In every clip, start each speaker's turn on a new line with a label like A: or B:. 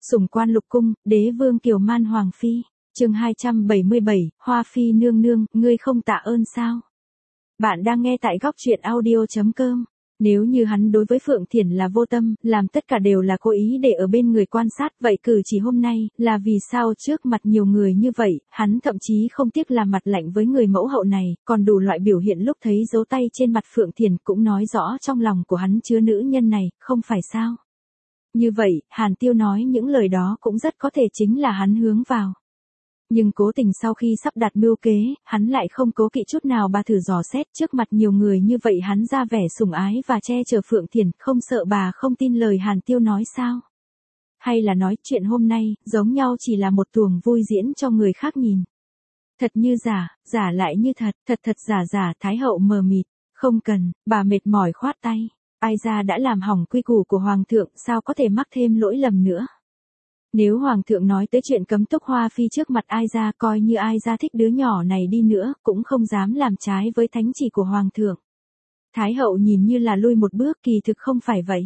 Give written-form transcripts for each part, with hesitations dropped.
A: Sủng quan lục cung, đế vương kiều man hoàng phi. Chương 277, Hoa phi nương nương, ngươi không tạ ơn sao? Bạn đang nghe tại góc truyện audio.com. Nếu như hắn đối với Phượng Thiển là vô tâm, làm tất cả đều là cố ý để ở bên người quan sát, vậy cử chỉ hôm nay, là vì sao trước mặt nhiều người như vậy, hắn thậm chí không tiếc làm mặt lạnh với người mẫu hậu này, còn đủ loại biểu hiện lúc thấy dấu tay trên mặt Phượng Thiển cũng nói rõ trong lòng của hắn chứa nữ nhân này, không phải sao? Như vậy, Hàn Tiêu nói những lời đó cũng rất có thể chính là hắn hướng vào. Nhưng cố tình sau khi sắp đặt mưu kế, hắn lại không cố kỵ chút nào bà thử dò xét trước mặt nhiều người như vậy hắn ra vẻ sủng ái và che chở Phượng Thiển, không sợ bà không tin lời Hàn Tiêu nói sao? Hay là nói chuyện hôm nay, giống nhau chỉ là một tuồng vui diễn cho người khác nhìn. Thật như giả, giả lại như thật, thật thật giả giả, Thái hậu mờ mịt, không cần, bà mệt mỏi khoát tay. Ai ra đã làm hỏng quy củ của Hoàng thượng, sao có thể mắc thêm lỗi lầm nữa. Nếu Hoàng thượng nói tới chuyện cấm túc Hoa phi trước mặt ai ra, coi như ai ra thích đứa nhỏ này đi nữa, cũng không dám làm trái với thánh chỉ của Hoàng thượng. Thái hậu nhìn như là lui một bước, kỳ thực không phải vậy.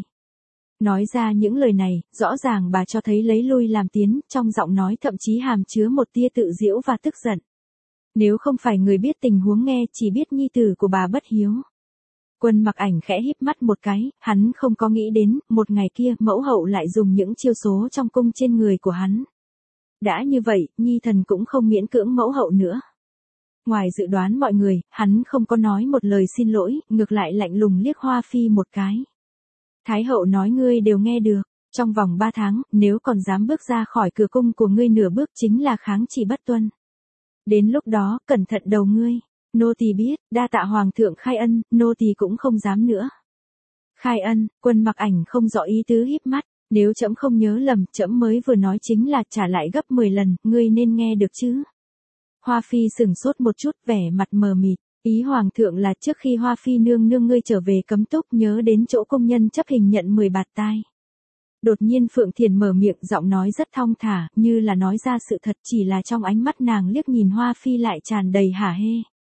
A: Nói ra những lời này, rõ ràng bà cho thấy lấy lui làm tiến, trong giọng nói thậm chí hàm chứa một tia tự giễu và tức giận. Nếu không phải người biết tình huống nghe, chỉ biết nhi tử của bà bất hiếu. Quân Mặc Ảnh khẽ híp mắt một cái, hắn không có nghĩ đến, một ngày kia, mẫu hậu lại dùng những chiêu số trong cung trên người của hắn. Đã như vậy, nhi thần cũng không miễn cưỡng mẫu hậu nữa. Ngoài dự đoán mọi người, hắn không có nói một lời xin lỗi, ngược lại lạnh lùng liếc Hoa phi một cái. Thái hậu nói ngươi đều nghe được, trong vòng 3 tháng, nếu còn dám bước ra khỏi cửa cung của ngươi nửa bước chính là kháng chỉ bất tuân. Đến lúc đó, cẩn thận đầu ngươi. Nô tỳ biết, đa tạ Hoàng thượng khai ân, nô tỳ cũng không dám nữa. Khai ân, Quân Mặc Ảnh không rõ ý tứ híp mắt, nếu trẫm không nhớ lầm, trẫm mới vừa nói chính là trả lại gấp 10 lần, ngươi nên nghe được chứ. Hoa phi sửng sốt một chút, vẻ mặt mờ mịt, ý Hoàng thượng là trước khi Hoa phi nương nương ngươi trở về cấm túc nhớ đến chỗ công nhân chấp hình nhận 10 bạt tai. Đột nhiên Phượng Thiển mở miệng, giọng nói rất thong thả, như là nói ra sự thật, chỉ là trong ánh mắt nàng liếc nhìn Hoa phi lại tràn đầy hả hê.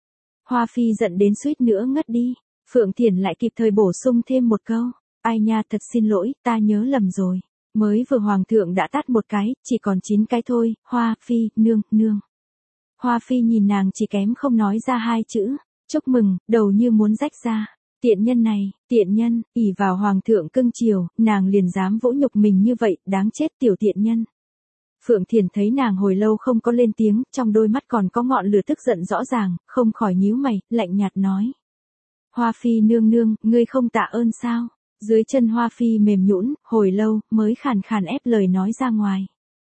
A: Hoa phi giận đến suýt nữa ngất đi, Phượng Thiển lại kịp thời bổ sung thêm một câu, ai nha thật xin lỗi, ta nhớ lầm rồi, mới vừa Hoàng thượng đã tát một cái, chỉ còn 9 cái thôi, Hoa phi, nương, nương. Hoa phi nhìn nàng chỉ kém không nói ra 2 chữ, chúc mừng, đầu như muốn rách ra, tiện nhân này, tiện nhân, ỷ vào Hoàng thượng cưng chiều, nàng liền dám vỗ nhục mình như vậy, đáng chết tiểu tiện nhân. Phượng Thiển thấy nàng hồi lâu không có lên tiếng, trong đôi mắt còn có ngọn lửa tức giận rõ ràng, không khỏi nhíu mày, lạnh nhạt nói. Hoa phi nương nương, ngươi không tạ ơn sao? Dưới chân Hoa phi mềm nhũn, hồi lâu, mới khàn khàn ép lời nói ra ngoài.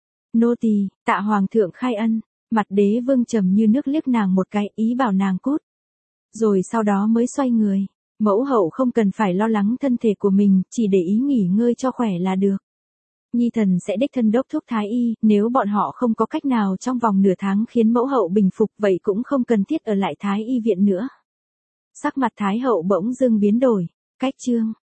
A: Nô tỳ, tạ Hoàng thượng khai ân, mặt đế vương trầm như nước liếc nàng một cái, ý bảo nàng cút. Rồi sau đó mới xoay người, mẫu hậu không cần phải lo lắng thân thể của mình, chỉ để ý nghỉ ngơi cho khỏe là được. Nhi thần sẽ đích thân đốc thúc Thái y, nếu bọn họ không có cách nào trong vòng nửa tháng khiến mẫu hậu bình phục vậy cũng không cần thiết ở lại Thái y viện nữa. Sắc mặt Thái hậu bỗng dưng biến đổi, cách chương.